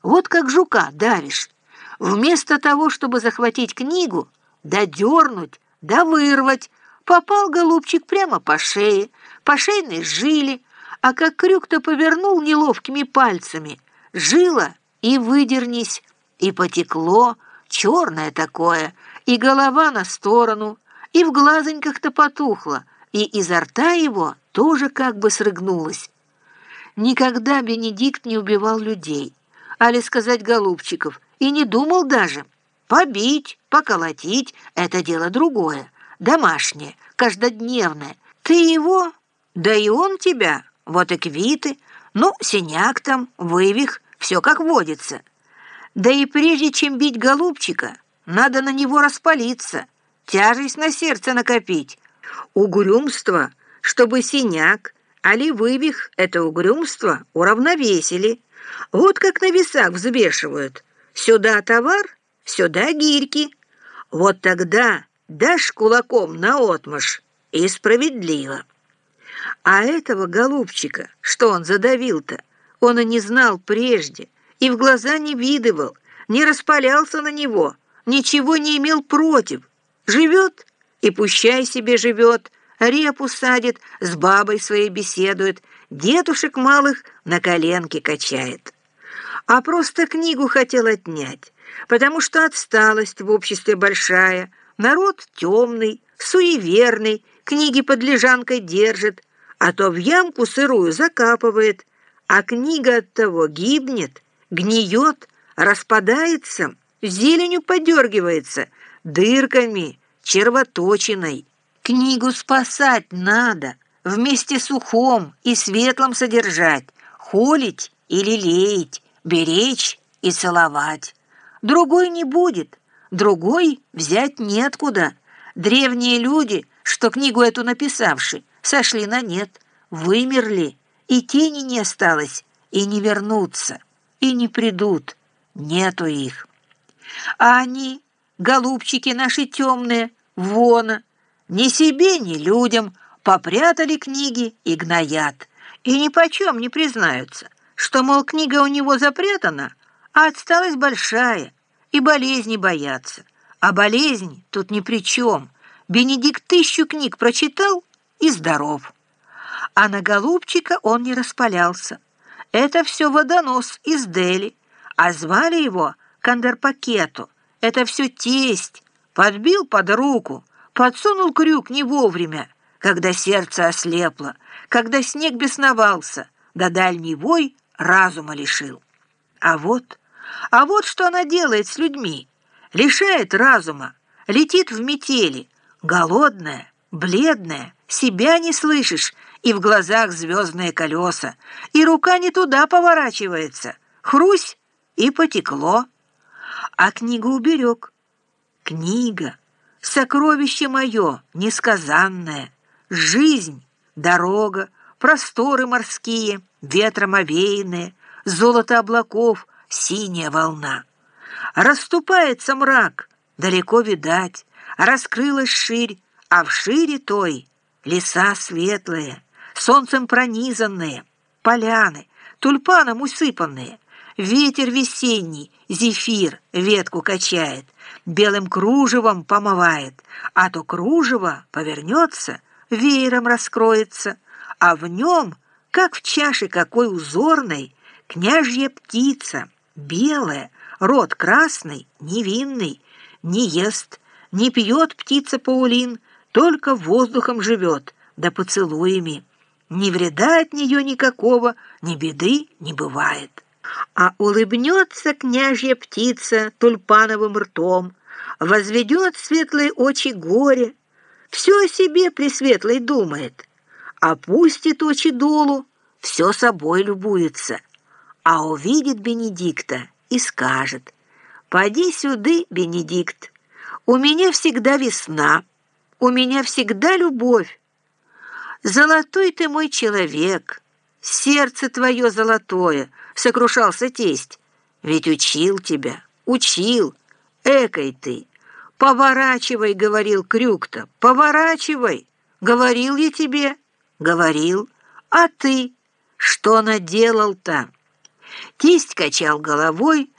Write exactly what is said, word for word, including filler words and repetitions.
Вот как жука давишь. Вместо того, чтобы захватить книгу, да дернуть, да вырвать, попал голубчик прямо по шее, по шейной жиле, а как крюк-то повернул неловкими пальцами, жила и выдернись, и потекло, черное такое, и голова на сторону, и в глазоньках-то потухло, и изо рта его тоже как бы срыгнулось. Никогда Бенедикт не убивал людей, али сказать голубчиков, и не думал даже. Побить, поколотить — это дело другое, домашнее, каждодневное. Ты его, да и он тебя, вот и квиты, ну, синяк там, вывих, все как водится. Да и прежде чем бить голубчика, надо на него распалиться, тяжесть на сердце накопить. Угрюмство, чтобы синяк, али вывих это угрюмство уравновесили. Вот как на весах взвешивают. Сюда товар, сюда гирьки. Вот тогда дашь кулаком наотмашь, и справедливо. А этого голубчика, что он задавил-то, он и не знал прежде, и в глаза не видывал, не распалялся на него, ничего не имел против. Живет, и пущай себе живет, репу садит, с бабой своей беседует, детушек малых на коленке качает. А просто книгу хотел отнять, потому что отсталость в обществе большая, народ темный, суеверный, книги под лежанкой держит, а то в ямку сырую закапывает, а книга от того гибнет, гниет, распадается, зеленью подергивается, дырками, червоточиной. Книгу спасать надо, вместе с ухом и светлом содержать, холить и лелеять, беречь и целовать. Другой не будет, другой взять неоткуда. Древние люди, что книгу эту написавши, сошли на нет, вымерли, и тени не осталось, и не вернутся, и не придут, нету их. А они, голубчики наши темные, вон, ни себе, ни людям, попрятали книги и гноят, и ни почем не признаются, что, мол, книга у него запрятана, а отсталость большая, и болезни боятся. А болезнь тут ни при чем. Бенедикт тысячу книг прочитал и здоров. А на голубчика он не распалялся. Это все водонос из Дели, а звали его Кандерпакету. Это все тесть. Подбил под руку, подсунул крюк не вовремя, когда сердце ослепло, когда снег бесновался, да дальний вой разума лишил. А вот, а вот что она делает с людьми. Лишает разума, летит в метели, голодная, бледная, себя не слышишь, и в глазах звездные колеса, и рука не туда поворачивается, хрусь, и потекло. А книгу уберег. Книга, сокровище мое несказанное, жизнь, дорога, просторы морские, ветром овеянные, золото облаков, синяя волна. Расступается мрак, далеко видать, раскрылась ширь, а в шире той леса светлые, солнцем пронизанные, поляны, тюльпаном усыпанные, ветер весенний, зефир ветку качает, белым кружевом помывает, а то кружево повернется, веером раскроется, а в нем, как в чаше какой узорной, княжья птица, белая, рот красный, невинный, не ест, не пьет птица паулин, только воздухом живет, да поцелуями. Ни вреда от нее никакого, ни беды не бывает. А улыбнется княжья птица тюльпановым ртом, возведет светлые очи горе, все о себе пресветлой думает, опустит очи долу, все собой любуется, а увидит Бенедикта и скажет: «Поди сюды, Бенедикт, у меня всегда весна, у меня всегда любовь. Золотой ты мой человек, сердце твое золотое», — сокрушался тесть. «Ведь учил тебя, учил, экой ты. Поворачивай, — говорил крюк-то, — поворачивай. Говорил я тебе, говорил. А ты что наделал-то? Тесть качал головой,